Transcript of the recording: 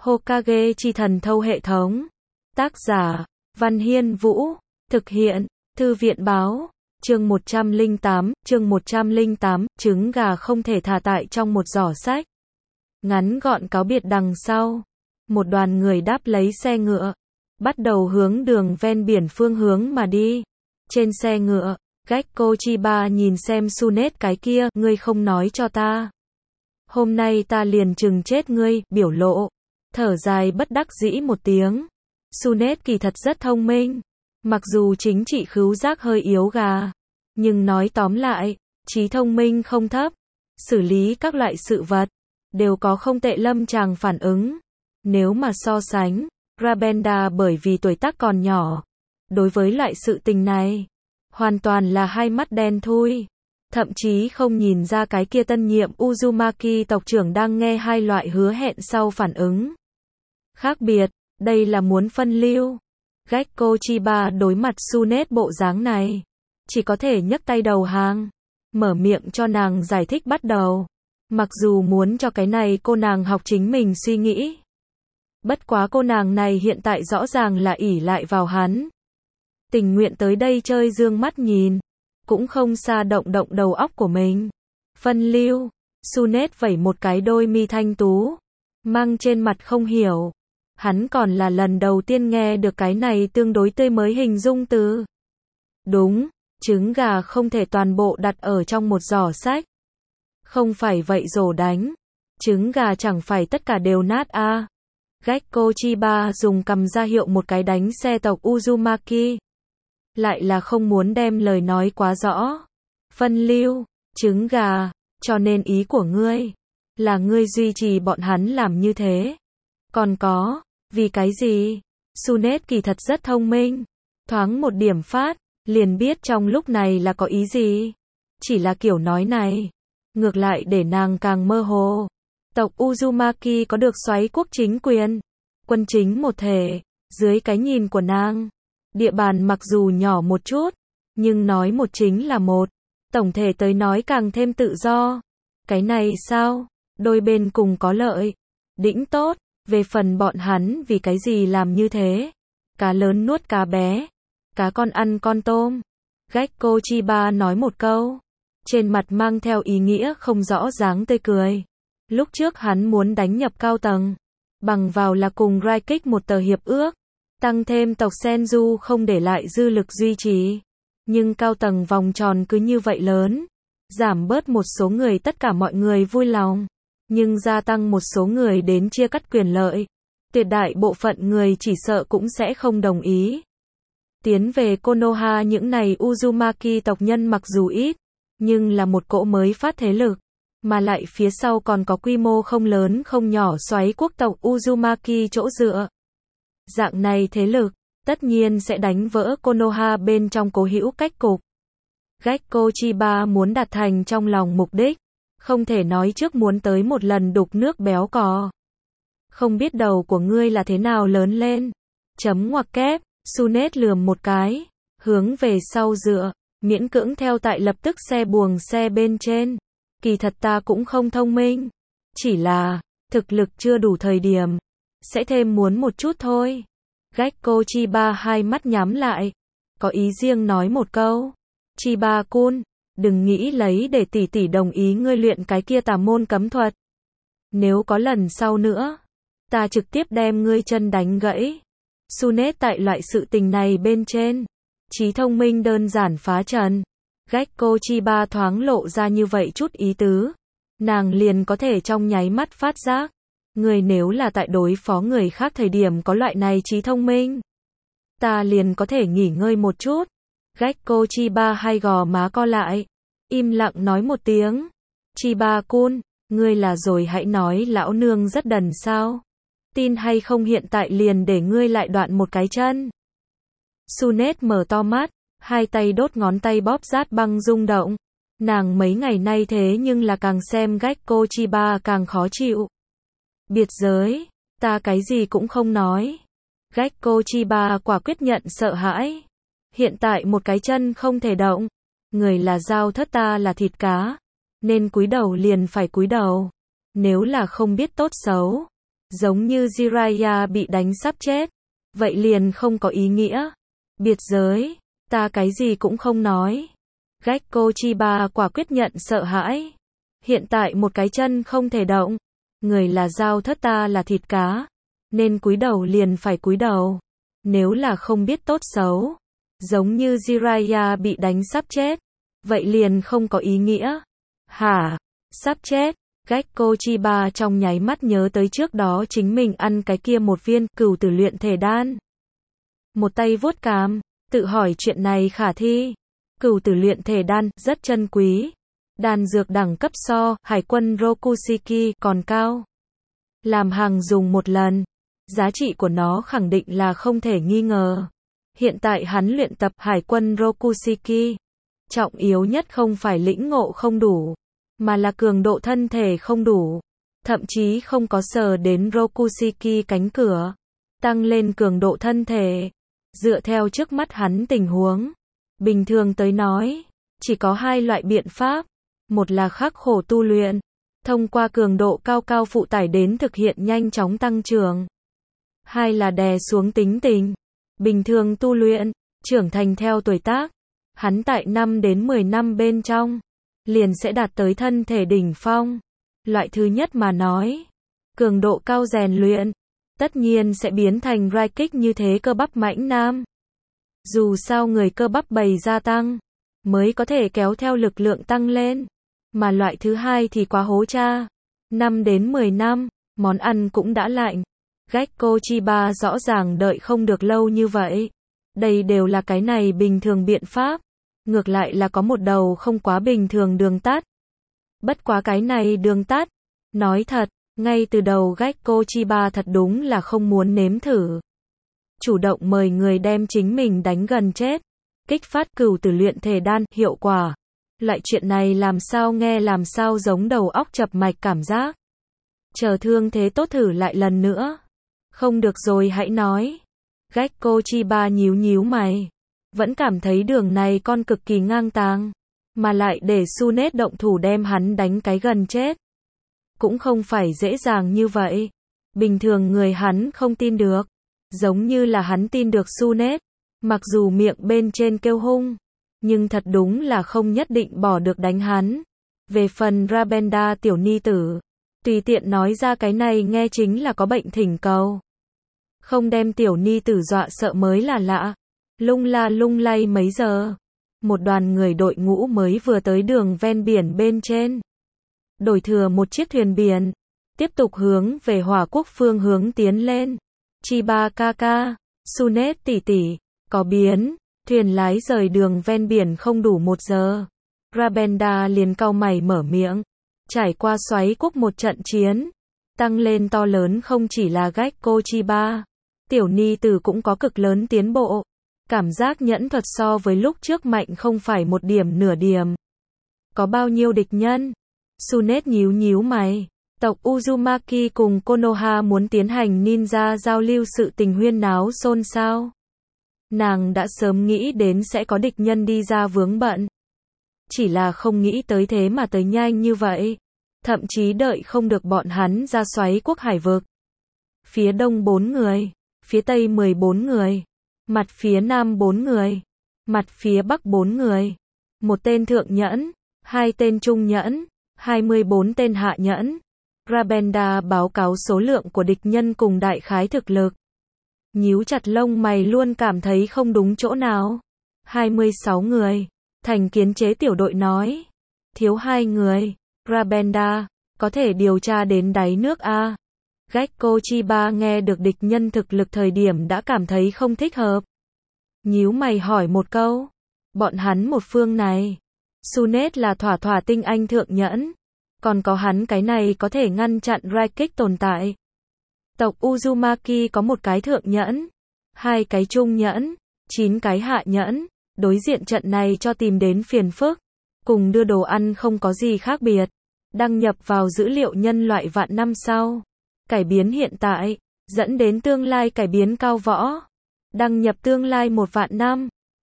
Hokage chi thần thâu hệ thống. Tác giả, Văn Hiên Vũ. Thực hiện, Thư viện báo. Chương 108, trứng gà không thể thả tại trong một giỏ sách. Ngắn gọn cáo biệt đằng sau. Một đoàn người đáp lấy xe ngựa. Bắt đầu hướng đường ven biển phương hướng mà đi. Trên xe ngựa, Gekko Chiba nhìn xem Sunet cái kia, ngươi không nói cho ta. Hôm nay ta liền chừng chết ngươi, biểu lộ. Thở dài bất đắc dĩ một tiếng. Sunet kỳ thật rất thông minh. Mặc dù chính trị khứu giác hơi yếu gà. Nhưng nói tóm lại, trí thông minh không thấp. Xử lý các loại sự vật. Đều có không tệ lâm tràng phản ứng. Nếu mà so sánh, Rabenda bởi vì tuổi tác còn nhỏ. Đối với loại sự tình này, hoàn toàn là hai mắt đen thui. Thậm chí không nhìn ra cái kia tân nhiệm Uzumaki tộc trưởng đang nghe hai loại hứa hẹn sau phản ứng. Khác biệt, đây là muốn phân lưu. Gekko Chiba đối mặt Sunet bộ dáng này. Chỉ có thể nhấc tay đầu hàng. Mở miệng cho nàng giải thích bắt đầu. Mặc dù muốn cho cái này cô nàng học chính mình suy nghĩ. Bất quá cô nàng này hiện tại rõ ràng là ỷ lại vào hắn. Tình nguyện tới đây chơi dương mắt nhìn. Cũng không xa động đầu óc của mình. Phân lưu. Sunet vẩy một cái đôi mi thanh tú. Mang trên mặt không hiểu. Hắn còn là lần đầu tiên nghe được cái này tương đối tươi mới hình dung từ. Đúng, trứng gà không thể toàn bộ đặt ở trong một giỏ sách. Không phải vậy rổ đánh. Trứng gà chẳng phải tất cả đều nát a. Gekko Chiba dùng cầm ra hiệu một cái đánh xe tộc Uzumaki. Lại là không muốn đem lời nói quá rõ. Phân lưu, trứng gà, cho nên ý của ngươi là ngươi duy trì bọn hắn làm như thế. Còn có, vì cái gì? Sunet kỳ thật rất thông minh. Thoáng một điểm phát, liền biết trong lúc này là có ý gì. Chỉ là kiểu nói này, ngược lại để nàng càng mơ hồ. Tộc Uzumaki có được soái quốc chính quyền, quân chính một thể, dưới cái nhìn của nàng. Địa bàn mặc dù nhỏ một chút, nhưng nói một chính là một. Tổng thể tới nói càng thêm tự do. Cái này sao? Đôi bên cùng có lợi. Đỉnh tốt. Về phần bọn hắn vì cái gì làm như thế? Cá lớn nuốt cá bé. Cá con ăn con tôm. Gekko Chiba nói một câu. Trên mặt mang theo ý nghĩa không rõ dáng tươi cười. Lúc trước hắn muốn đánh nhập cao tầng. Bằng vào là cùng Rai kích một tờ hiệp ước. Tăng thêm tộc Senju không để lại dư lực duy trì. Nhưng cao tầng vòng tròn cứ như vậy lớn. Giảm bớt một số người tất cả mọi người vui lòng. Nhưng gia tăng một số người đến chia cắt quyền lợi. Tuyệt đại bộ phận người chỉ sợ cũng sẽ không đồng ý. Tiến về Konoha những này Uzumaki tộc nhân mặc dù ít, nhưng là một cỗ mới phát thế lực. Mà lại phía sau còn có quy mô không lớn không nhỏ soái quốc tộc Uzumaki chỗ dựa. Dạng này thế lực, tất nhiên sẽ đánh vỡ Konoha bên trong cố hữu cách cục. Gekko Chiba muốn đạt thành trong lòng mục đích. Không thể nói trước muốn tới một lần đục nước béo cò. Không biết đầu của ngươi là thế nào lớn lên. Chấm ngoặc kép, Sunet lườm một cái. Hướng về sau dựa, miễn cưỡng theo tại lập tức xe buồng xe bên trên. Kỳ thật ta cũng không thông minh. Chỉ là, thực lực chưa đủ thời điểm. Sẽ thêm muốn một chút thôi. Gekko Chiba hai mắt nhắm lại. Có ý riêng nói một câu. Chiba-kun, đừng nghĩ lấy để tỷ tỷ đồng ý ngươi luyện cái kia tà môn cấm thuật. Nếu có lần sau nữa, ta trực tiếp đem ngươi chân đánh gãy. Sunet tại loại sự tình này bên trên, trí thông minh đơn giản phá trần. Gekko Chiba thoáng lộ ra như vậy chút ý tứ. Nàng liền có thể trong nháy mắt phát giác. Người nếu là tại đối phó người khác thời điểm có loại này trí thông minh, ta liền có thể nghỉ ngơi một chút. Gekko Chiba hai gò má co lại. Im lặng nói một tiếng. Chiba-kun, ngươi là rồi hãy nói lão nương rất đần sao? Tin hay không hiện tại liền để ngươi lại đoạn một cái chân. Sunet mở to mắt, hai tay đốt ngón tay bóp rát băng rung động. Nàng mấy ngày nay thế nhưng là càng xem Gekko Chiba càng khó chịu. Biệt giới, ta cái gì cũng không nói. Gekko Chiba quả quyết nhận sợ hãi. Hiện tại một cái chân không thể động. Người là dao thớt ta là thịt cá. Nên cúi đầu liền phải cúi đầu. Nếu là không biết tốt xấu, Giống như Jiraiya bị đánh sắp chết. Vậy liền không có ý nghĩa. Biệt giới, ta cái gì cũng không nói. Gekko Chiba quả quyết nhận sợ hãi. Hiện tại một cái chân không thể động. Người là dao thớt, ta là thịt cá. Nên cúi đầu liền phải cúi đầu. Nếu là không biết tốt xấu. Giống như Jiraiya bị đánh sắp chết. Vậy liền không có ý nghĩa. Hả? Sắp chết. Gekko Chiba trong nháy mắt nhớ tới trước đó chính mình ăn cái kia một viên cửu tử luyện thể đan. Một tay vuốt cằm, tự hỏi chuyện này khả thi. Cửu tử luyện thể đan rất chân quý. Đan dược đẳng cấp so Hải quân Rokushiki còn cao. Làm hàng dùng một lần, giá trị của nó khẳng định là không thể nghi ngờ. Hiện tại hắn luyện tập Hải quân Rokushiki. Trọng yếu nhất không phải lĩnh ngộ không đủ, mà là cường độ thân thể không đủ. Thậm chí không có sờ đến Rokushiki cánh cửa. Tăng lên cường độ thân thể. Dựa theo trước mắt hắn tình huống. Bình thường tới nói, chỉ có hai loại biện pháp. Một là khắc khổ tu luyện. Thông qua cường độ cao cao phụ tải đến thực hiện nhanh chóng tăng trưởng. Hai là đè xuống tính tình. Bình thường tu luyện, trưởng thành theo tuổi tác. Hắn tại 5 đến 10 năm bên trong, liền sẽ đạt tới thân thể đỉnh phong. Loại thứ nhất mà nói, cường độ cao rèn luyện, tất nhiên sẽ biến thành Raikik như thế cơ bắp mãnh nam. Dù sao người cơ bắp bầy gia tăng, mới có thể kéo theo lực lượng tăng lên. Mà loại thứ hai thì quá hố cha. 5 đến 10 năm, món ăn cũng đã lạnh. Gekko Chiba rõ ràng đợi không được lâu như vậy. Đây đều là cái này bình thường biện pháp. Ngược lại là có một đầu không quá bình thường đường tắt. Bất quá cái này đường tắt. Nói thật, ngay từ đầu Gekko Chiba thật đúng là không muốn nếm thử. Chủ động mời người đem chính mình đánh gần chết. Kích phát cửu tử luyện thể đan, hiệu quả. Loại chuyện này làm sao nghe làm sao giống đầu óc chập mạch cảm giác. Chờ thương thế tốt thử lại lần nữa. Không được rồi hãy nói. Gekko Chiba nhíu nhíu mày. Vẫn cảm thấy đường này con cực kỳ ngang tàng. Mà lại để Tsunade động thủ đem hắn đánh cái gần chết. Cũng không phải dễ dàng như vậy. Bình thường người hắn không tin được. Giống như là hắn tin được Tsunade. Mặc dù miệng bên trên kêu hung. Nhưng thật đúng là không nhất định bỏ được đánh hắn. Về phần Rabenda tiểu ni tử. Tùy tiện nói ra cái này nghe chính là có bệnh thỉnh cầu. Không đem tiểu ni tử dọa sợ mới là lạ. Lung la lung lay mấy giờ. Một đoàn người đội ngũ mới vừa tới đường ven biển bên trên. Đổi thừa một chiếc thuyền biển. Tiếp tục hướng về Hỏa Quốc phương hướng tiến lên. Chiba kaka, Tsunade tỷ tỷ, có biến. Thuyền lái rời đường ven biển không đủ 1 giờ. Rabenda liền cau mày mở miệng. Trải qua xoáy quốc một trận chiến. Tăng lên to lớn không chỉ là Gekko Chiba. Tiểu ni tử cũng có cực lớn tiến bộ. Cảm giác nhẫn thuật so với lúc trước mạnh không phải một điểm nửa điểm. Có bao nhiêu địch nhân? Tsunade nhíu nhíu mày. Tộc Uzumaki cùng Konoha muốn tiến hành ninja giao lưu, sự tình huyên náo xôn xao. Nàng đã sớm nghĩ đến sẽ có địch nhân đi ra vướng bận. Chỉ là không nghĩ tới thế mà tới nhanh như vậy. Thậm chí đợi không được bọn hắn ra xoáy quốc hải vực. Phía đông 4 người. Phía tây 14 người. Mặt phía nam 4 người. Mặt phía bắc 4 người. Một tên thượng nhẫn. 2 tên trung nhẫn. 24 tên hạ nhẫn. Rabenda báo cáo số lượng của địch nhân cùng đại khái thực lực. Nhíu chặt lông mày luôn cảm thấy không đúng chỗ nào. 26 người. Thành Kiến chế tiểu đội nói. Thiếu 2 người. Rabenda, có thể điều tra đến đáy nước a. Gekko Chiba nghe được địch nhân thực lực thời điểm đã cảm thấy không thích hợp. Nhíu mày hỏi một câu. Bọn hắn một phương này. Tsunade là thỏa tinh anh thượng nhẫn. Còn có hắn cái này có thể ngăn chặn Raikik tồn tại. Tộc Uzumaki có 1 cái thượng nhẫn. 2 cái trung nhẫn. 9 cái hạ nhẫn. Đối diện trận này cho tìm đến phiền phức. Cùng đưa đồ ăn không có gì khác biệt. Đăng nhập vào dữ liệu nhân loại vạn năm sau. Cải biến hiện tại. Dẫn đến tương lai cải biến cao võ. Đăng nhập tương lai 1 vạn năm.